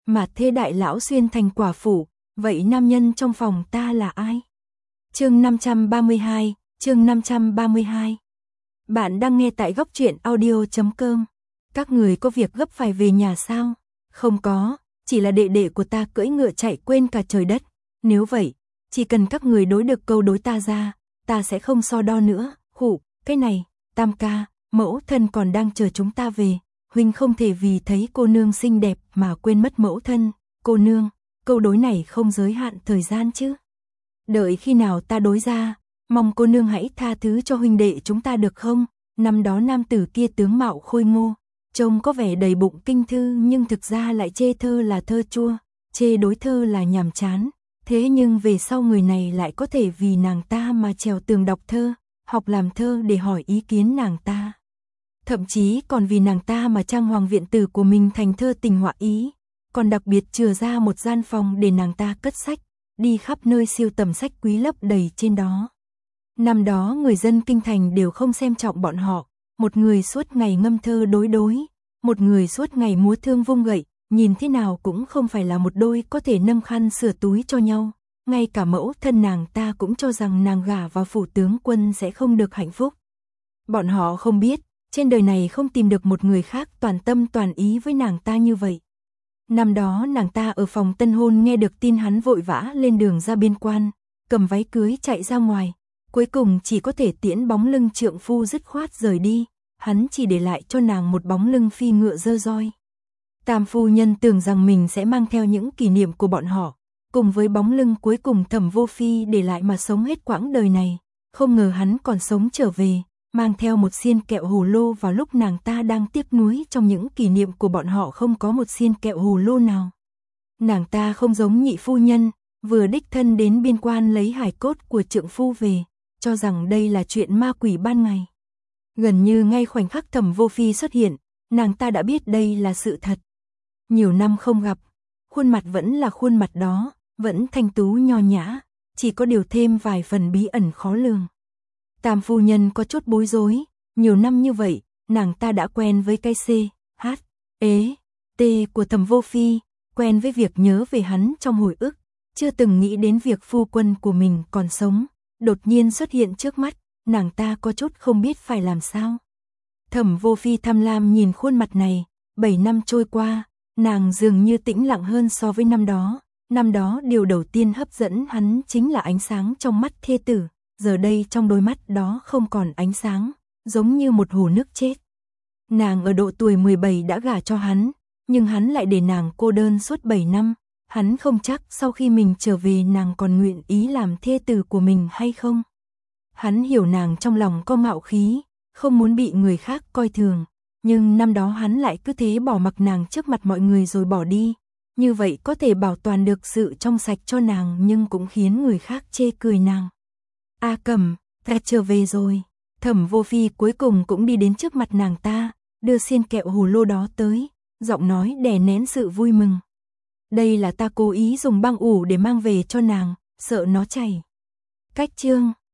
Mà thế đại lão xuyên thành quả phụ, vậy nam nhân trong phòng ta là ai? Chương 532, chương 532. Bạn đang nghe tại góc truyện audio.com. Các người có việc gấp phải về nhà sao? Không có, chỉ là đệ đệ của ta cưỡi ngựa chạy quên cả trời đất. Nếu vậy, chỉ cần các người đối được câu đối ta ra, ta sẽ không so đo nữa. Khụ, cái này, Tam ca, mẫu thân còn đang chờ chúng ta về. Huynh không thể vì thấy cô nương xinh đẹp mà quên mất mẫu thân. Cô nương, câu đối này không giới hạn thời gian chứ? Đợi khi nào ta đối ra, mong cô nương hãy tha thứ cho huynh đệ chúng ta được không? Năm đó nam tử kia tướng mạo khôi ngô, trông có vẻ đầy bụng kinh thư nhưng thực ra lại chê thơ là thơ chua, chê đối thơ là nhàm chán. Thế nhưng về sau người này lại có thể vì nàng ta mà trèo tường đọc thơ, học làm thơ để hỏi ý kiến nàng ta. Thậm chí còn vì nàng ta mà trang hoàng viện tử của mình thành thơ tình họa ý, còn đặc biệt chừa ra một gian phòng để nàng ta cất sách, đi khắp nơi siêu tầm sách quý lấp đầy trên đó. Năm đó người dân kinh thành đều không xem trọng bọn họ, một người suốt ngày ngâm thơ đối, một người suốt ngày múa thương vung gậy, nhìn thế nào cũng không phải là một đôi có thể nâng khăn sửa túi cho nhau. Ngay cả mẫu thân nàng ta cũng cho rằng nàng gả vào phủ tướng quân sẽ không được hạnh phúc. Bọn họ không biết, trên đời này không tìm được một người khác toàn tâm toàn ý với nàng ta như vậy. Năm đó nàng ta ở phòng tân hôn nghe được tin hắn vội vã lên đường ra biên quan, cầm váy cưới chạy ra ngoài, cuối cùng chỉ có thể tiễn bóng lưng trượng phu dứt khoát rời đi, hắn chỉ để lại cho nàng một bóng lưng phi ngựa dơ roi. Tam phu nhân tưởng rằng mình sẽ mang theo những kỷ niệm của bọn họ, cùng với bóng lưng cuối cùng Thẩm Vô Phi để lại mà sống hết quãng đời này, không ngờ hắn còn sống trở về, mang theo một xiên kẹo hồ lô vào lúc nàng ta đang tiếc nuối trong những kỷ niệm của bọn họ không có một xiên kẹo hồ lô nào. Nàng ta không giống nhị phu nhân, vừa đích thân đến biên quan lấy hài cốt của trượng phu về, cho rằng đây là chuyện ma quỷ ban ngày. Gần như ngay khoảnh khắc Thẩm Vô Phi xuất hiện, nàng ta đã biết đây là sự thật. Nhiều năm không gặp, khuôn mặt vẫn là khuôn mặt đó, vẫn thanh tú nho nhã, chỉ có điều thêm vài phần bí ẩn khó lường. Tam phu nhân có chút bối rối, nhiều năm như vậy, nàng ta đã quen với cái C, H, E, T của Thẩm Vô Phi, quen với việc nhớ về hắn trong hồi ức, chưa từng nghĩ đến việc phu quân của mình còn sống, đột nhiên xuất hiện trước mắt, nàng ta có chút không biết phải làm sao. Thẩm Vô Phi tham lam nhìn khuôn mặt này, 7 năm trôi qua, nàng dường như tĩnh lặng hơn so với năm đó điều đầu tiên hấp dẫn hắn chính là ánh sáng trong mắt thê tử. Giờ đây trong đôi mắt đó không còn ánh sáng, giống như một hồ nước chết. Nàng ở độ tuổi 17 đã gả cho hắn, nhưng hắn lại để nàng cô đơn suốt 7 năm. Hắn không chắc sau khi mình trở về nàng còn nguyện ý làm thê tử của mình hay không. Hắn hiểu nàng trong lòng có ngạo khí, không muốn bị người khác coi thường. Nhưng năm đó hắn lại cứ thế bỏ mặc nàng trước mặt mọi người rồi bỏ đi. Như vậy có thể bảo toàn được sự trong sạch cho nàng nhưng cũng khiến người khác chê cười nàng. A Cẩm, ta trở về rồi. Thẩm Vô Phi cuối cùng cũng đi đến trước mặt nàng ta, đưa xiên kẹo hồ lô đó tới, giọng nói đè nén sự vui mừng. Đây là ta cố ý dùng băng ủ để mang về cho nàng, sợ nó chảy. Cách chương